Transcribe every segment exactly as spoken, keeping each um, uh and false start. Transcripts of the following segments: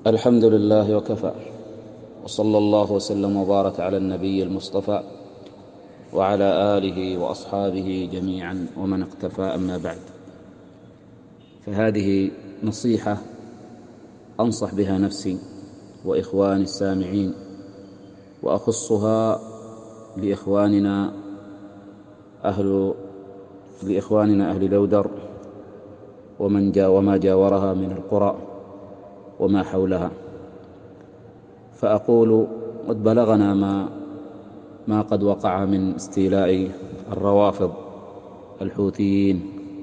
الحمد لله وكفى، وصلى الله وسلم وبارك على النبي المصطفى وعلى آله وأصحابه جميعا ومن اقتفى. أما بعد، فهذه نصيحة أنصح بها نفسي وإخواني السامعين، وأخصها لإخواننا أهل لإخواننا أهل لودر ومن جا وما جاورها من القرى وما حولها. فأقول: قد بلغنا ما ما قد وقع من استيلاء الروافض الحوثيين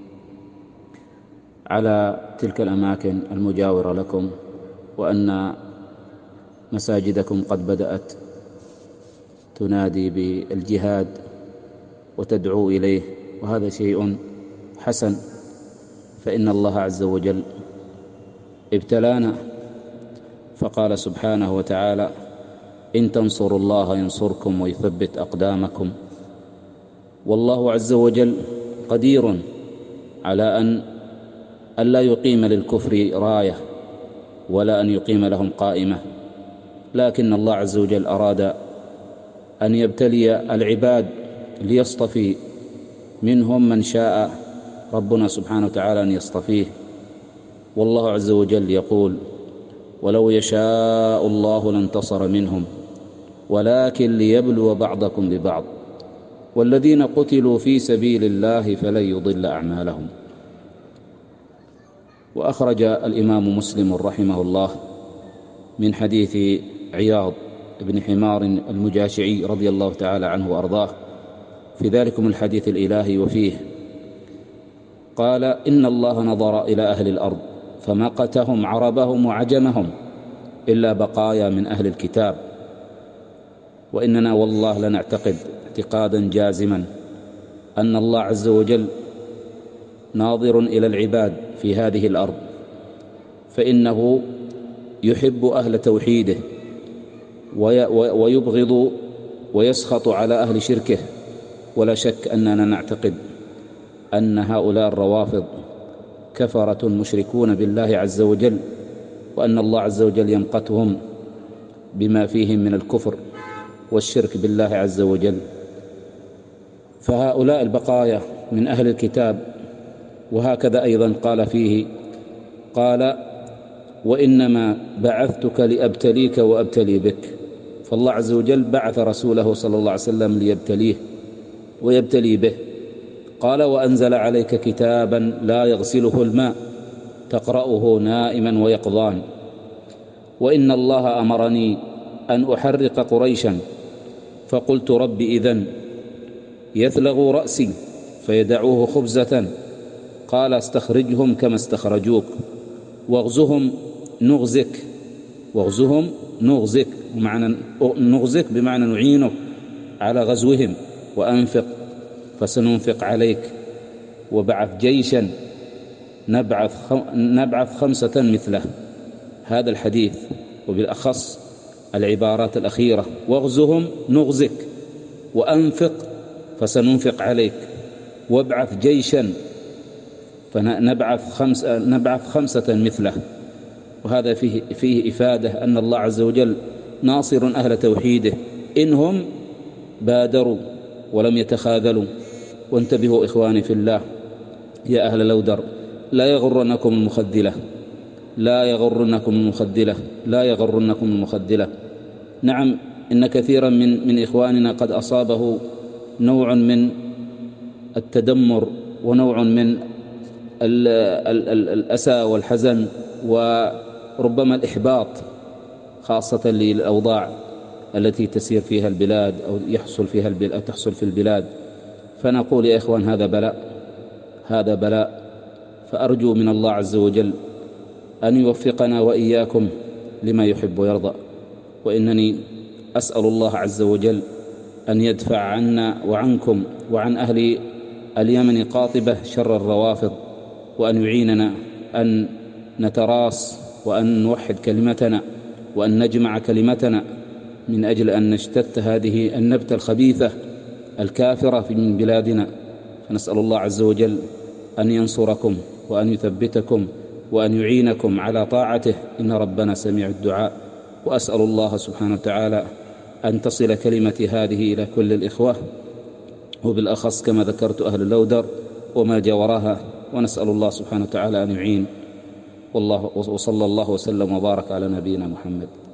على تلك الأماكن المجاورة لكم، وأن مساجدكم قد بدأت تنادي بالجهاد وتدعو إليه، وهذا شيء حسن، فإن الله عز وجل ابتلانا، فقال سبحانه وتعالى: إن تنصروا الله ينصركم ويثبت أقدامكم. والله عز وجل قدير على أن ألا يقيم للكفر راية ولا أن يقيم لهم قائمة، لكن الله عز وجل أراد أن يبتلي العباد ليصطفي منهم من شاء ربنا سبحانه وتعالى أن يصطفيه. والله عز وجل يقول: ولو يشاء الله لانتصر منهم ولكن ليبلو بعضكم ببعض والذين قتلوا في سبيل الله فلن يضل أعمالهم. وأخرج الإمام مسلم رحمه الله من حديث عياض بن حمار المجاشعي رضي الله تعالى عنه وأرضاه في ذلكم الحديث الإلهي، وفيه قال: إن الله نظر إلى أهل الأرض فمقتهم عربهم وعجمهم إلا بقايا من أهل الكتاب. وإننا والله لنعتقد اعتقادا جازما أن الله عز وجل ناظر إلى العباد في هذه الأرض، فإنه يحب أهل توحيده ويبغض ويسخط على أهل شركه. ولا شك أننا نعتقد أن هؤلاء الروافض كفرة مشركون بالله عز وجل، وأن الله عز وجل يمقتهم بما فيهم من الكفر والشرك بالله عز وجل. فهؤلاء البقايا من أهل الكتاب. وهكذا أيضا قال فيه، قال: وإنما بعثتك لأبتليك وأبتلي بك. فالله عز وجل بعث رسوله صلى الله عليه وسلم ليبتليه ويبتلي به. قال: وأنزل عليك كتابا لا يغسله الماء تقرأه نائما ويقظان. وإن الله أمرني أن أحرق قريشا فقلت: رب إذن يثلغ رأسي فيدعوه خبزة. قال: استخرجهم كما استخرجوك واغزهم نغزك واغزهم نغزك بمعنى نغزك بمعنى نعينك على غزوهم، وأنفق فسننفق عليك، وبعث جيشا نبعث نبعث خمسة مثله. هذا الحديث، وبالأخص العبارات الأخيرة: واغزهم نغزك وأنفق فسننفق عليك وابعث جيشا فنبعث خمس نبعث خمسة مثله. وهذا فيه فيه إفادة أن الله عز وجل ناصر أهل توحيده إنهم بادروا ولم يتخاذلوا. وانتبهوا إخواني في الله يا أهل لودر، لا يغرنكم المخذلة لا يغرنكم المخذلة لا يغرنكم المخذلة. نعم، إن كثيرا من من إخواننا قد أصابه نوع من التدمر ونوع من ال ال ال الأسى والحزن وربما الإحباط، خاصة للأوضاع التي تسير فيها البلاد أو يحصل فيها البلاد أو تحصل في البلاد. فنقول يا إخوان: هذا بلاء هذا بلاء فأرجو من الله عز وجل أن يوفقنا وإياكم لما يحب ويرضى. وإنني أسأل الله عز وجل أن يدفع عنا وعنكم وعن أهل اليمن قاطبة شر الروافض، وأن يعيننا أن نتراص وأن نوحد كلمتنا وأن نجمع كلمتنا من أجل أن نجتث هذه النبتة الخبيثة الكافرة في من بلادنا. فنسأل الله عز وجل أن ينصركم وأن يثبتكم وأن يعينكم على طاعته، إن ربنا سميع الدعاء. وأسأل الله سبحانه وتعالى أن تصل كلمة هذه إلى كل الإخوة، وبالأخص كما ذكرت أهل اللودر وما جاورها، ونسأل الله سبحانه وتعالى أن يعين. والله وصلى الله وسلم وبارك على نبينا محمد.